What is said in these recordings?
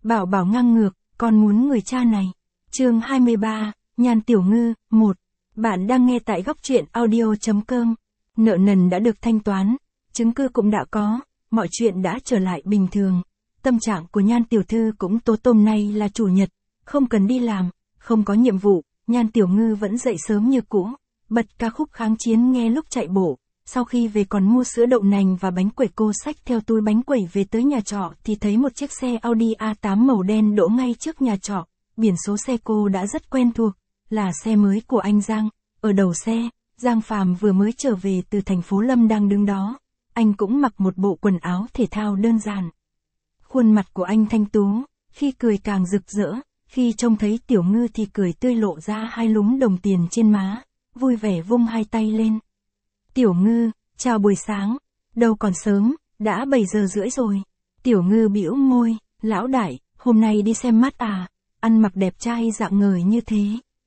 Bảo bảo ngang ngược, con muốn người cha này. Chương 23, Nhan Tiểu Ngư, 1. Bạn đang nghe tại góc truyện audio.com. Nợ nần đã được thanh toán, chứng cứ cũng đã có, mọi chuyện đã trở lại bình thường. Tâm trạng của Nhan Tiểu Thư cũng tốt, hôm nay là chủ nhật, không cần đi làm, không có nhiệm vụ, Nhan Tiểu Ngư vẫn dậy sớm như cũ, bật ca khúc kháng chiến nghe lúc chạy bộ. Sau khi về còn mua sữa đậu nành và bánh quẩy, cô xách theo túi bánh quẩy về tới nhà trọ thì thấy một chiếc xe Audi A8 màu đen đỗ ngay trước nhà trọ. Biển số xe cô đã rất quen thuộc, là xe mới của anh Giang. Ở đầu xe, Giang Phàm vừa mới trở về từ thành phố Lâm đang đứng đó. Anh cũng mặc một bộ quần áo thể thao đơn giản. Khuôn mặt của anh thanh tú, khi cười càng rực rỡ, khi trông thấy Tiểu Ngư thì cười tươi lộ ra hai lúm đồng tiền trên má, vui vẻ vung hai tay lên. Tiểu Ngư, chào buổi sáng, đâu còn sớm, đã 7 giờ rưỡi rồi. Tiểu Ngư bĩu môi, lão đại, hôm nay đi xem mắt à, ăn mặc đẹp trai rạng ngời như thế.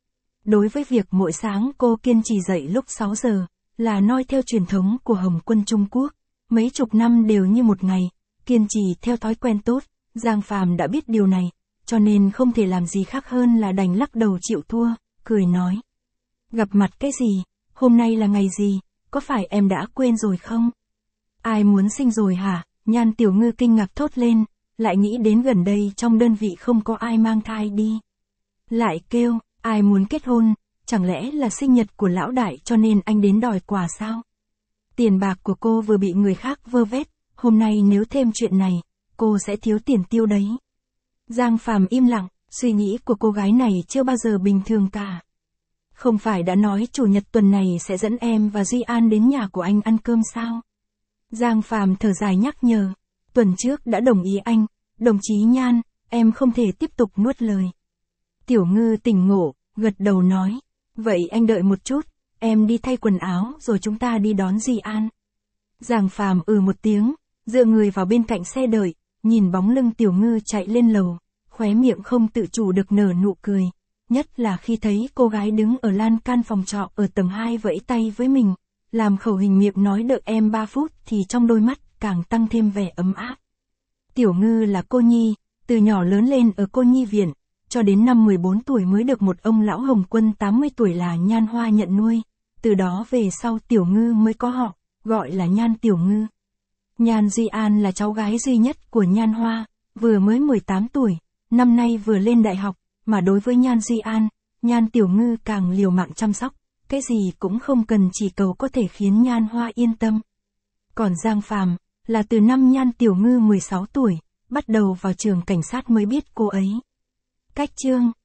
Đối với việc mỗi sáng cô kiên trì dậy lúc 6 giờ, là noi theo truyền thống của Hồng quân Trung Quốc, mấy chục năm đều như một ngày, kiên trì theo thói quen tốt, Giang Phàm đã biết điều này, cho nên không thể làm gì khác hơn là đành lắc đầu chịu thua, cười nói. Gặp mặt cái gì, hôm nay là ngày gì? Có phải em đã quên rồi không? Ai muốn sinh rồi hả? Nhan Tiểu Ngư kinh ngạc thốt lên, lại nghĩ đến gần đây trong đơn vị không có ai mang thai đi. Lại kêu, ai muốn kết hôn, chẳng lẽ là sinh nhật của lão đại cho nên anh đến đòi quà sao? Tiền bạc của cô vừa bị người khác vơ vét, hôm nay nếu thêm chuyện này, cô sẽ thiếu tiền tiêu đấy. Giang Phàm im lặng, suy nghĩ của cô gái này chưa bao giờ bình thường cả. Không phải đã nói chủ nhật tuần này sẽ dẫn em và Duy An đến nhà của anh ăn cơm sao? Giang Phàm thở dài nhắc nhở. Tuần trước đã đồng ý anh, đồng chí Nhan, em không thể tiếp tục nuốt lời. Tiểu Ngư tỉnh ngộ, gật đầu nói. Vậy anh đợi một chút, em đi thay quần áo rồi chúng ta đi đón Duy An. Giang Phàm một tiếng, dựa người vào bên cạnh xe đợi, nhìn bóng lưng Tiểu Ngư chạy lên lầu, khóe miệng không tự chủ được nở nụ cười. Nhất là khi thấy cô gái đứng ở lan can phòng trọ ở tầng 2 vẫy tay với mình, làm khẩu hình miệng nói đợi em 3 phút thì trong đôi mắt càng tăng thêm vẻ ấm áp. Tiểu Ngư là cô nhi, từ nhỏ lớn lên ở cô nhi viện, cho đến năm 14 tuổi mới được một ông lão Hồng quân 80 tuổi là Nhan Hoa nhận nuôi, từ đó về sau Tiểu Ngư mới có họ, gọi là Nhan Tiểu Ngư. Nhan Duy An là cháu gái duy nhất của Nhan Hoa, vừa mới 18 tuổi, năm nay vừa lên đại học. Mà đối với Nhan Duy An, Nhan Tiểu Ngư càng liều mạng chăm sóc, cái gì cũng không cần, chỉ cầu có thể khiến Nhan Hoa yên tâm. Còn Giang Phàm là từ năm Nhan Tiểu Ngư 16 tuổi, bắt đầu vào trường cảnh sát mới biết cô ấy. Cách chương